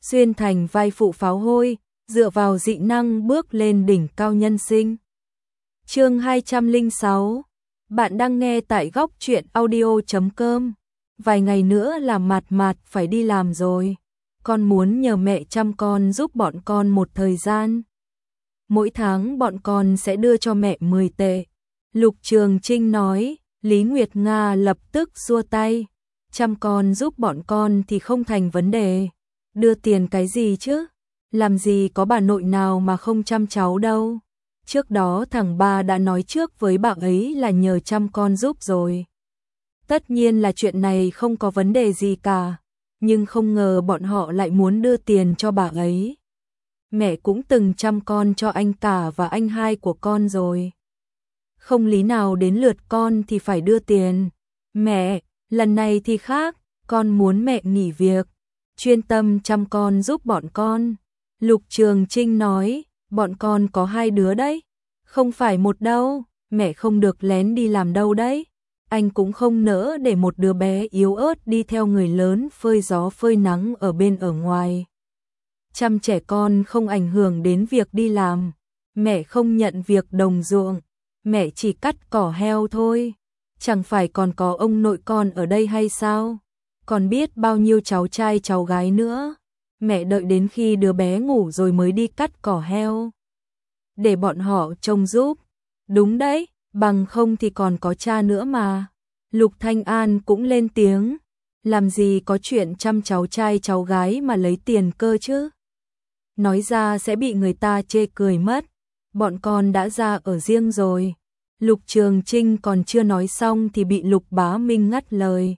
xuyên thành vai phụ pháo hôi, dựa vào dị năng bước lên đỉnh cao nhân sinh. Chương 206. Bạn đang nghe tại góc truyện audio.com. Vài ngày nữa là Mạt Mạt phải đi làm rồi. Con muốn nhờ mẹ chăm con giúp bọn con một thời gian. Mỗi tháng bọn con sẽ đưa cho mẹ 10 tệ. Lục Trường Trinh nói. Lý Nguyệt Nga lập tức xua tay. Chăm con giúp bọn con thì không thành vấn đề. Đưa tiền cái gì chứ? Làm gì có bà nội nào mà không chăm cháu đâu. Trước đó thằng ba đã nói trước với bà ấy là nhờ chăm con giúp rồi. Tất nhiên là chuyện này không có vấn đề gì cả. Nhưng không ngờ bọn họ lại muốn đưa tiền cho bà ấy. Mẹ cũng từng chăm con cho anh cả và anh hai của con rồi. Không lý nào đến lượt con thì phải đưa tiền. Mẹ, lần này thì khác, con muốn mẹ nghỉ việc, chuyên tâm chăm con giúp bọn con. Lục Trường Trinh nói, bọn con có 2 đứa đấy, không phải một đâu, mẹ không được lén đi làm đâu đấy. Anh cũng không nỡ để một đứa bé yếu ớt đi theo người lớn phơi gió phơi nắng ở ngoài. Chăm trẻ con không ảnh hưởng đến việc đi làm, mẹ không nhận việc đồng ruộng, mẹ chỉ cắt cỏ heo thôi. Chẳng phải còn có ông nội con ở đây hay sao? Còn biết bao nhiêu cháu trai cháu gái nữa. Mẹ đợi đến khi đứa bé ngủ rồi mới đi cắt cỏ heo. Để bọn họ trông giúp. Đúng đấy, bằng không thì còn có cha nữa mà. Lục Thanh An cũng lên tiếng. Làm gì có chuyện chăm cháu trai cháu gái mà lấy tiền cơ chứ? Nói ra sẽ bị người ta chê cười mất. Bọn con đã ra ở riêng rồi. Lục Trường Trinh còn chưa nói xong thì bị Lục Bá Minh ngắt lời.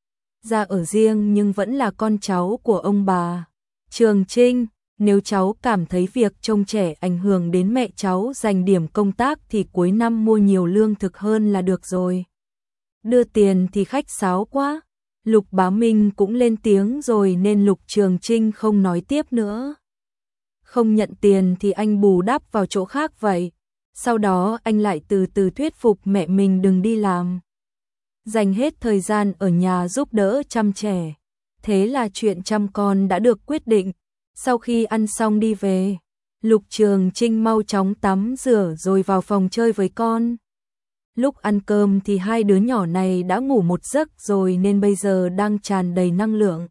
Ra ở riêng nhưng vẫn là con cháu của ông bà. Trường Trinh, nếu cháu cảm thấy việc trông trẻ ảnh hưởng đến mẹ cháu giành điểm công tác thì cuối năm mua nhiều lương thực hơn là được rồi. Đưa tiền thì khách sáo quá. Lục Bá Minh cũng lên tiếng rồi nên Lục Trường Trinh không nói tiếp nữa. Không nhận tiền thì anh bù đắp vào chỗ khác vậy. Sau đó anh lại từ từ thuyết phục mẹ mình đừng đi làm. Dành hết thời gian ở nhà giúp đỡ chăm trẻ. Thế là chuyện chăm con đã được quyết định. Sau khi ăn xong đi về, Lục Trường Trinh mau chóng tắm rửa rồi vào phòng chơi với con. Lúc ăn cơm thì 2 đứa nhỏ này đã ngủ một giấc rồi nên bây giờ đang tràn đầy năng lượng.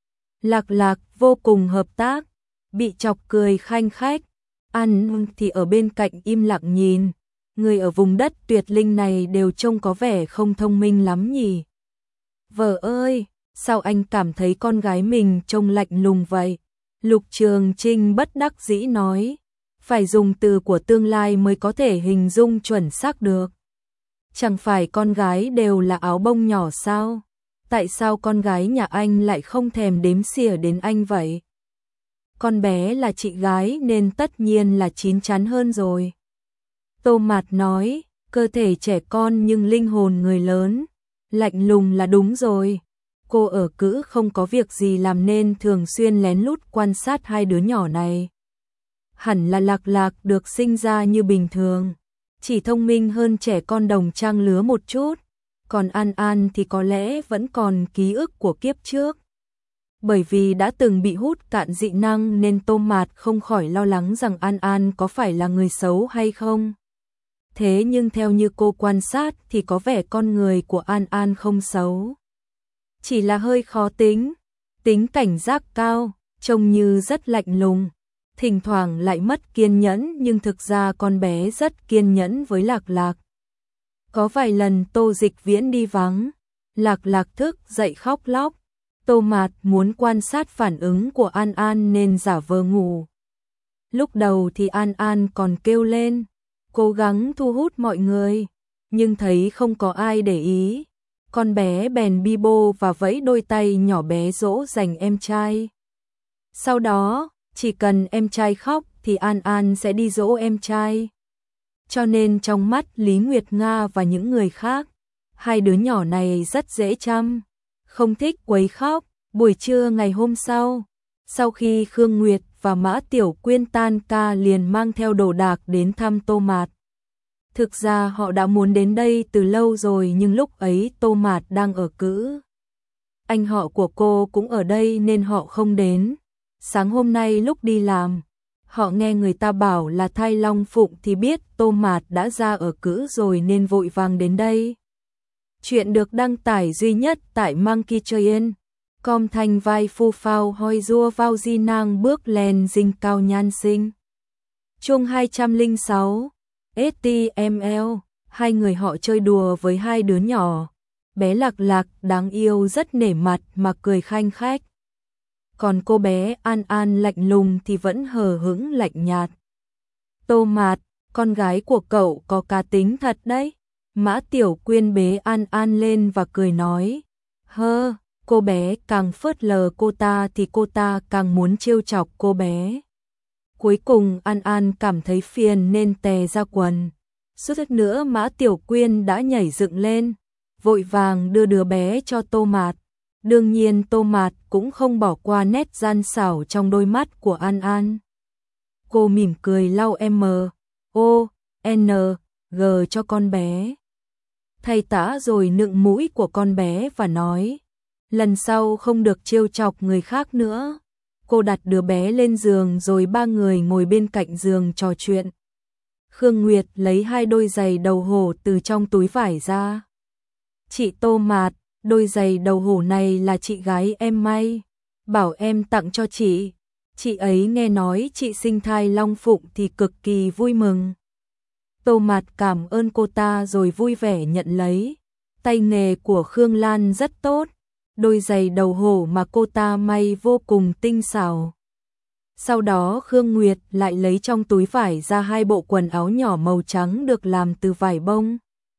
Lạc Lạc vô cùng hợp tác, bị chọc cười khanh khách. Ăn thì ở bên cạnh im lặng nhìn. Người ở vùng đất tuyệt linh này đều trông có vẻ không thông minh lắm nhỉ. Vợ ơi, sao anh cảm thấy con gái mình trông lạnh lùng vậy? Lục Trường Trinh bất đắc dĩ nói. Phải dùng từ của tương lai mới có thể hình dung chuẩn xác được. Chẳng phải con gái đều là áo bông nhỏ sao? Tại sao con gái nhà anh lại không thèm đếm xỉa đến anh vậy? Con bé là chị gái nên tất nhiên là chín chắn hơn rồi. Tô Mạt nói, cơ thể trẻ con nhưng linh hồn người lớn. Lạnh lùng là đúng rồi. Cô ở cữ không có việc gì làm nên thường xuyên lén lút quan sát 2 đứa nhỏ này. Hẳn là Lạc Lạc được sinh ra như bình thường. Chỉ thông minh hơn trẻ con đồng trang lứa một chút. Còn An An thì có lẽ vẫn còn ký ức của kiếp trước. Bởi vì đã từng bị hút cạn dị năng nên Tô Mạt không khỏi lo lắng rằng An An có phải là người xấu hay không. Thế nhưng theo như cô quan sát thì có vẻ con người của An An không xấu. Chỉ là hơi khó tính, tính cảnh giác cao, trông như rất lạnh lùng. Thỉnh thoảng lại mất kiên nhẫn nhưng thực ra con bé rất kiên nhẫn với Lạc Lạc. Có vài lần Tô Dịch Viễn đi vắng, Lạc Lạc thức dậy khóc lóc. Tô Mạt muốn quan sát phản ứng của An An nên giả vờ ngủ. Lúc đầu thì An An còn kêu lên, cố gắng thu hút mọi người, nhưng thấy không có ai để ý. Con bé bèn bi bô và vẫy đôi tay nhỏ bé dỗ dành em trai. Sau đó, chỉ cần em trai khóc thì An An sẽ đi dỗ em trai. Cho nên trong mắt Lý Nguyệt Nga và những người khác, 2 đứa nhỏ này rất dễ chăm. Không thích quấy khóc. Buổi trưa ngày hôm sau khi Khương Nguyệt và Mã Tiểu Quyên tan ca liền mang theo đồ đạc đến thăm Tô Mạt. Thực ra họ đã muốn đến đây từ lâu rồi nhưng lúc ấy Tô Mạt đang ở cữ. Anh họ của cô cũng ở đây nên họ không đến. Sáng hôm nay lúc đi làm, họ nghe người ta bảo là thai long phụng thì biết Tô Mạt đã ra ở cữ rồi nên vội vàng đến đây. Chuyện được đăng tải duy nhất tại Monkey Train. Com thanh vai phu phao hoi rua vào di nang bước lên dinh cao nhan sinh. Chung 206 STML. Hai người họ chơi đùa với hai đứa nhỏ. Bé Lạc Lạc đáng yêu rất nể mặt mà cười khanh khách. Còn cô bé An An lạnh lùng thì vẫn hờ hững lạnh nhạt. Tô Mạt, con gái của cậu có cá tính thật đấy. Mã Tiểu Quyên bế An An lên và cười nói. Cô bé càng phớt lờ cô ta thì cô ta càng muốn trêu chọc cô bé. Cuối cùng An An cảm thấy phiền nên tè ra quần. Suýt nữa Mã Tiểu Quyên đã nhảy dựng lên, vội vàng đưa đứa bé cho Tô Mạt. Đương nhiên Tô Mạt cũng không bỏ qua nét gian xảo trong đôi mắt của An An. Cô mỉm cười lau M.O.N.G cho con bé. Thay tã rồi nựng mũi của con bé và nói. Lần sau không được trêu chọc người khác nữa. Cô đặt đứa bé lên giường rồi ba người ngồi bên cạnh giường trò chuyện. Khương Nguyệt lấy hai đôi giày đầu hổ từ trong túi vải ra. Chị Tô Mạt, đôi giày đầu hổ này là chị gái em may. Bảo em tặng cho chị. Chị ấy nghe nói chị sinh thai long phụng thì cực kỳ vui mừng. Tô Mạt cảm ơn cô ta rồi vui vẻ nhận lấy. Tay nghề của Khương Lan rất tốt. Đôi giày đầu hổ mà cô ta may vô cùng tinh xảo. Sau đó Khương Nguyệt lại lấy trong túi vải ra hai bộ quần áo nhỏ màu trắng được làm từ vải bông.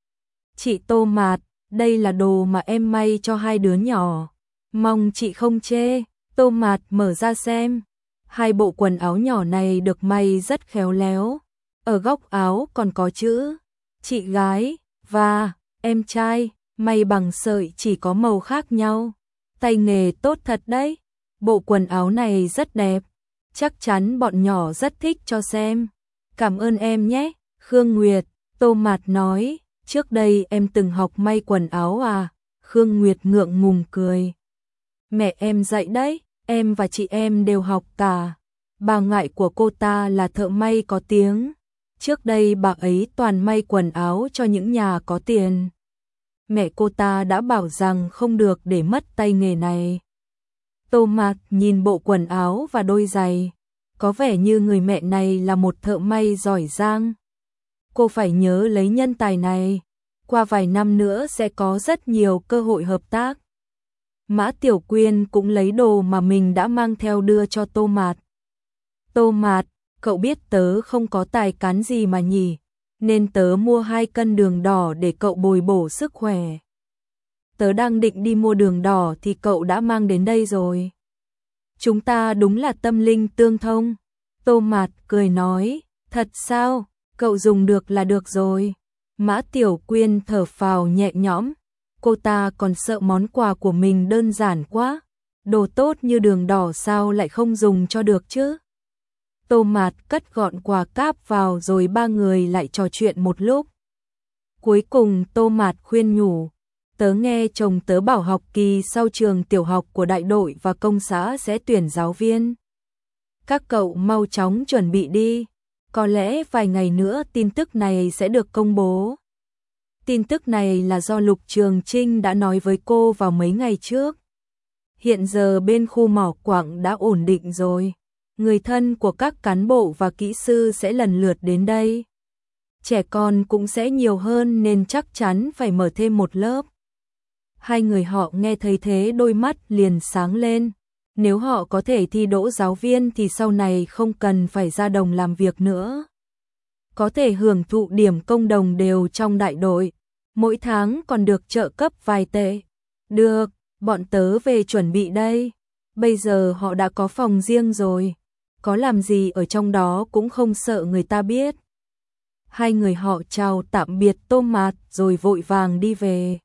Chị Tô Mạt, đây là đồ mà em may cho hai đứa nhỏ. Mong chị không chê. Tô Mạt mở ra xem. Hai bộ quần áo nhỏ này được may rất khéo léo. Ở góc áo còn có chữ chị gái và em trai, may bằng sợi chỉ có màu khác nhau. Tay nghề tốt thật đấy. Bộ quần áo này rất đẹp. Chắc chắn bọn nhỏ rất thích cho xem. Cảm ơn em nhé, Khương Nguyệt. Tô Mạt nói, trước đây em từng học may quần áo à? Khương Nguyệt ngượng ngùng cười. Mẹ em dạy đấy, em và chị em đều học cả. Bà ngoại của cô ta là thợ may có tiếng. Trước đây bà ấy toàn may quần áo cho những nhà có tiền. Mẹ cô ta đã bảo rằng không được để mất tay nghề này. Tô Mạt nhìn bộ quần áo và đôi giày. Có vẻ như người mẹ này là một thợ may giỏi giang. Cô phải nhớ lấy nhân tài này. Qua vài năm nữa sẽ có rất nhiều cơ hội hợp tác. Mã Tiểu Quyên cũng lấy đồ mà mình đã mang theo đưa cho Tô Mạt. Tô Mạt, cậu biết tớ không có tài cán gì mà nhỉ, nên tớ mua 2 cân đường đỏ để cậu bồi bổ sức khỏe. Tớ đang định đi mua đường đỏ thì cậu đã mang đến đây rồi. Chúng ta đúng là tâm linh tương thông. Tô Mạt cười nói, thật sao, cậu dùng được là được rồi. Mã Tiểu Quyên thở phào nhẹ nhõm, cô ta còn sợ món quà của mình đơn giản quá. Đồ tốt như đường đỏ sao lại không dùng cho được chứ. Tô Mạt cất gọn quà cáp vào rồi ba người lại trò chuyện một lúc. Cuối cùng Tô Mạt khuyên nhủ, tớ nghe chồng tớ bảo học kỳ sau trường tiểu học của đại đội và công xã sẽ tuyển giáo viên. Các cậu mau chóng chuẩn bị đi, có lẽ vài ngày nữa tin tức này sẽ được công bố. Tin tức này là do Lục Trường Trinh đã nói với cô vào mấy ngày trước. Hiện giờ bên khu mỏ quặng đã ổn định rồi. Người thân của các cán bộ và kỹ sư sẽ lần lượt đến đây. Trẻ con cũng sẽ nhiều hơn nên chắc chắn phải mở thêm một lớp. Hai người họ nghe thấy thế đôi mắt liền sáng lên. Nếu họ có thể thi đỗ giáo viên thì sau này không cần phải ra đồng làm việc nữa. Có thể hưởng thụ điểm công đồng đều trong đại đội. Mỗi tháng còn được trợ cấp vài tệ. Được, bọn tớ về chuẩn bị đây. Bây giờ họ đã có phòng riêng rồi. Có làm gì ở trong đó cũng không sợ người ta biết. Hai người họ chào tạm biệt Tô Mạt rồi vội vàng đi về.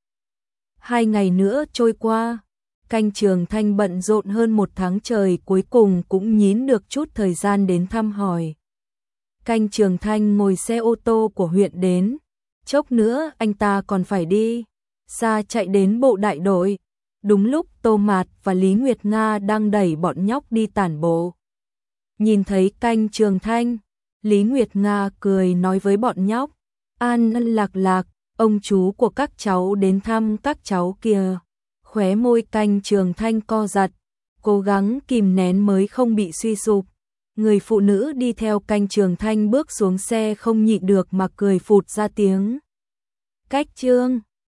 2 ngày nữa trôi qua. Canh Trường Thanh bận rộn hơn 1 tháng trời cuối cùng cũng nhín được chút thời gian đến thăm hỏi. Canh Trường Thanh ngồi xe ô tô của huyện đến. Chốc nữa anh ta còn phải đi. Xa chạy đến bộ đại đội. Đúng lúc Tô Mạt và Lý Nguyệt Nga đang đẩy bọn nhóc đi tản bộ. Nhìn thấy canh Trường Thanh, Lý Nguyệt Nga cười nói với bọn nhóc, an lạc lạc, ông chú của các cháu đến thăm các cháu kìa. Khóe môi canh Trường Thanh co giật, cố gắng kìm nén mới không bị suy sụp. Người phụ nữ đi theo canh Trường Thanh bước xuống xe không nhịn được mà cười phụt ra tiếng. Cách Trương